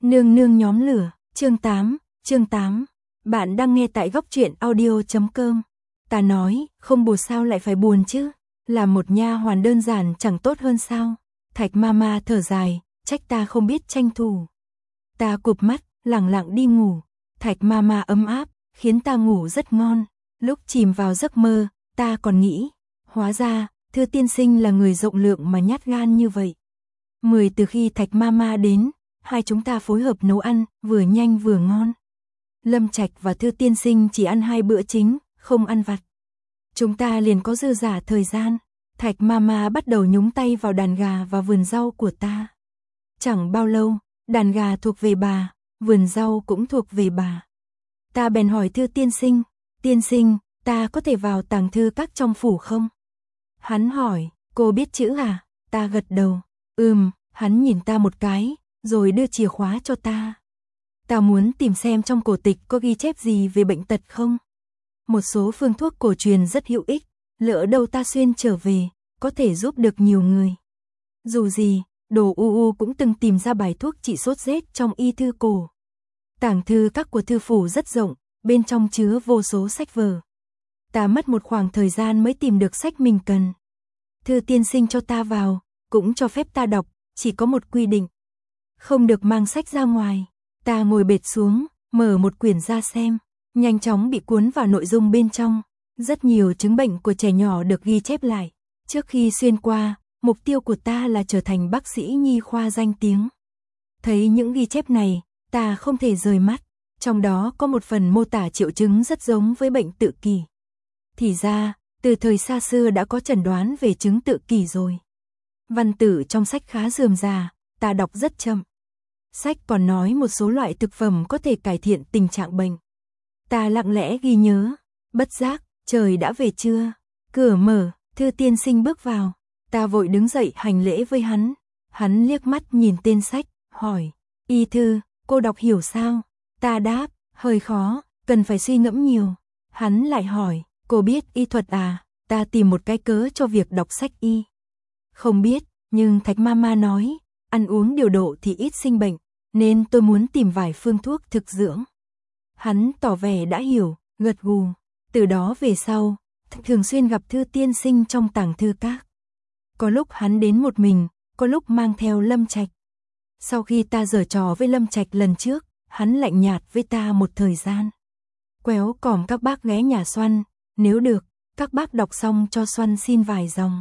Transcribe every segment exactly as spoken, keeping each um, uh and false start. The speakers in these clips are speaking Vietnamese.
Nương nương nhóm lửa, chương tám, chương tám. Bạn đang nghe tại góc truyện audio chấm com. Ta nói, không buồn sao lại phải buồn chứ? Làm một nha hoàn đơn giản chẳng tốt hơn sao? Thạch Mama thở dài, trách ta không biết tranh thủ. Ta cụp mắt, lẳng lặng đi ngủ. Thạch Mama ấm áp, khiến ta ngủ rất ngon. Lúc chìm vào giấc mơ, ta còn nghĩ, hóa ra, Thư tiên sinh là người rộng lượng mà nhát gan như vậy. Mười từ khi Thạch Mama đến, hai chúng ta phối hợp nấu ăn, vừa nhanh vừa ngon. Lâm Trạch và Thư tiên sinh chỉ ăn hai bữa chính, không ăn vặt. Chúng ta liền có dư dả thời gian. Thạch Mama bắt đầu nhúng tay vào đàn gà và vườn rau của ta. Chẳng bao lâu, đàn gà thuộc về bà, vườn rau cũng thuộc về bà. Ta bèn hỏi Thư tiên sinh, tiên sinh, ta có thể vào tàng thư các trong phủ không? Hắn hỏi, cô biết chữ à? Ta gật đầu, ừm, hắn nhìn ta một cái, rồi đưa chìa khóa cho ta. Ta muốn tìm xem trong cổ tịch có ghi chép gì về bệnh tật không? Một số phương thuốc cổ truyền rất hữu ích, lỡ đâu ta xuyên trở về, có thể giúp được nhiều người. Dù gì, Đồ U U cũng từng tìm ra bài thuốc trị sốt rét trong y thư cổ. Tàng thư các của thư phủ rất rộng, bên trong chứa vô số sách vở. Ta mất một khoảng thời gian mới tìm được sách mình cần. Thư tiên sinh cho ta vào, cũng cho phép ta đọc, chỉ có một quy định. Không được mang sách ra ngoài. Ta ngồi bệt xuống, mở một quyển ra xem, nhanh chóng bị cuốn vào nội dung bên trong. Rất nhiều chứng bệnh của trẻ nhỏ được ghi chép lại. Trước khi xuyên qua, mục tiêu của ta là trở thành bác sĩ nhi khoa danh tiếng. Thấy những ghi chép này, ta không thể rời mắt. Trong đó có một phần mô tả triệu chứng rất giống với bệnh tự kỷ. Thì ra, từ thời xa xưa đã có chẩn đoán về chứng tự kỷ rồi. Văn tự trong sách khá rườm rà, ta đọc rất chậm. Sách còn nói một số loại thực phẩm có thể cải thiện tình trạng bệnh. Ta lặng lẽ ghi nhớ, bất giác, trời đã về trưa. Cửa mở, Thư tiên sinh bước vào. Ta vội đứng dậy hành lễ với hắn. Hắn liếc mắt nhìn tên sách, hỏi, y thư, cô đọc hiểu sao? Ta đáp, hơi khó, cần phải suy ngẫm nhiều. Hắn lại hỏi, cô biết y thuật à? Ta tìm một cái cớ cho việc đọc sách y. Không biết, nhưng Thạch Mama nói, ăn uống điều độ thì ít sinh bệnh, nên tôi muốn tìm vài phương thuốc thực dưỡng. Hắn tỏ vẻ đã hiểu, gật gù. Từ đó về sau, thường xuyên gặp Thư tiên sinh trong tàng thư các. Có lúc hắn đến một mình, có lúc mang theo Lâm Trạch. Sau khi ta giở trò với Lâm Trạch lần trước, hắn lạnh nhạt với ta một thời gian. Quéo còm các bác ghé nhà Xoăn, nếu được, các bác đọc xong cho Xoăn xin vài dòng.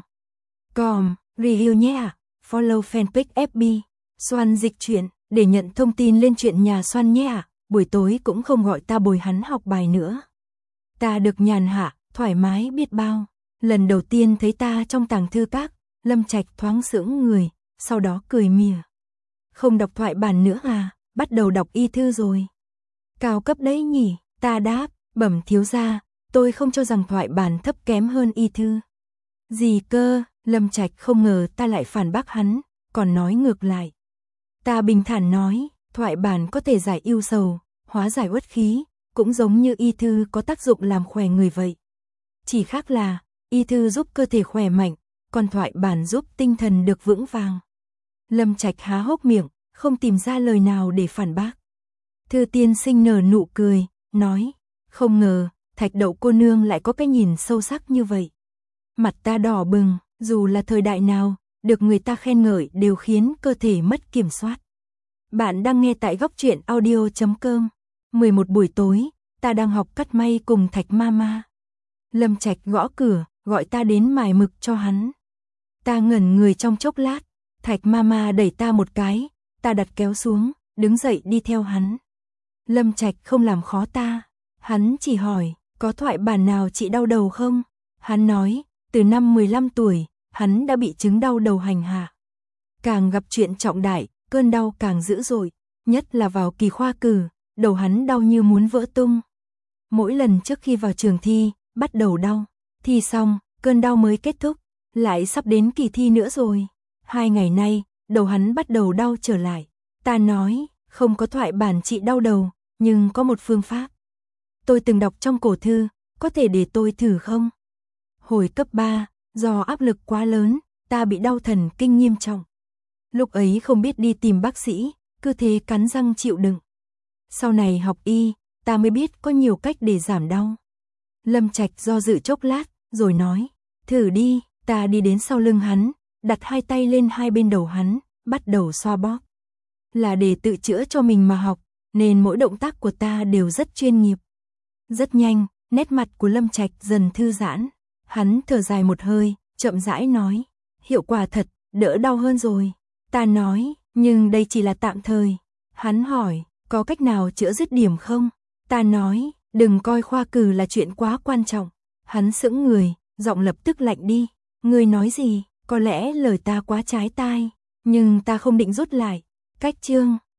Còm, review nhé ạ, follow fanpage ép bê, Xoăn dịch truyện, để nhận thông tin lên chuyện nhà Xoăn nhé ạ. Buổi tối cũng không gọi ta bồi hắn học bài nữa. Ta được nhàn hạ, thoải mái biết bao. Lần đầu tiên thấy ta trong tàng thư các, Lâm Trạch thoáng sững người, sau đó cười mỉa. Không đọc thoại bản nữa à, bắt đầu đọc y thư rồi. Cao cấp đấy nhỉ, ta đáp, bẩm thiếu gia, tôi không cho rằng thoại bản thấp kém hơn y thư. Gì cơ, Lâm Trạch không ngờ ta lại phản bác hắn, còn nói ngược lại. Ta bình thản nói, thoại bản có thể giải ưu sầu, hóa giải uất khí, cũng giống như y thư có tác dụng làm khỏe người vậy. Chỉ khác là, y thư giúp cơ thể khỏe mạnh, còn thoại bản giúp tinh thần được vững vàng. Lâm Trạch há hốc miệng, không tìm ra lời nào để phản bác. Thư tiên sinh nở nụ cười, nói, không ngờ, Thạch Đậu cô nương lại có cái nhìn sâu sắc như vậy. Mặt ta đỏ bừng, dù là thời đại nào, được người ta khen ngợi đều khiến cơ thể mất kiểm soát. Bạn đang nghe tại góc truyện audio chấm com. mười một buổi tối, ta đang học cắt may cùng Thạch Mama. Lâm Trạch gõ cửa, gọi ta đến mài mực cho hắn. Ta ngẩn người trong chốc lát, Thạch Mama đẩy ta một cái, ta đặt kéo xuống, đứng dậy đi theo hắn. Lâm Trạch không làm khó ta, hắn chỉ hỏi, có thoại bản nào trị đau đầu không? Hắn nói, từ năm mười lăm tuổi, hắn đã bị chứng đau đầu hành hạ. Càng gặp chuyện trọng đại, cơn đau càng dữ dội, nhất là vào kỳ khoa cử, đầu hắn đau như muốn vỡ tung. Mỗi lần trước khi vào trường thi, bắt đầu đau, thi xong, cơn đau mới kết thúc, lại sắp đến kỳ thi nữa rồi. Hai ngày nay, đầu hắn bắt đầu đau trở lại. Ta nói, không có thoại bản trị đau đầu, nhưng có một phương pháp. Tôi từng đọc trong cổ thư, có thể để tôi thử không? Hồi cấp ba, do áp lực quá lớn, ta bị đau thần kinh nghiêm trọng. Lúc ấy không biết đi tìm bác sĩ, cứ thế cắn răng chịu đựng. Sau này học y, ta mới biết có nhiều cách để giảm đau. Lâm Trạch do dự chốc lát, rồi nói, thử đi. Ta đi đến sau lưng hắn, đặt hai tay lên hai bên đầu hắn, bắt đầu xoa bóp. Là để tự chữa cho mình mà học, nên mỗi động tác của ta đều rất chuyên nghiệp. Rất nhanh, nét mặt của Lâm Trạch dần thư giãn. Hắn thở dài một hơi, chậm rãi nói, hiệu quả thật, đỡ đau hơn rồi. Ta nói, nhưng đây chỉ là tạm thời. Hắn hỏi, có cách nào chữa dứt điểm không? Ta nói, đừng coi khoa cử là chuyện quá quan trọng. Hắn sững người, giọng lập tức lạnh đi. Ngươi nói gì? Có lẽ lời ta quá trái tai, nhưng ta không định rút lại. Cách chương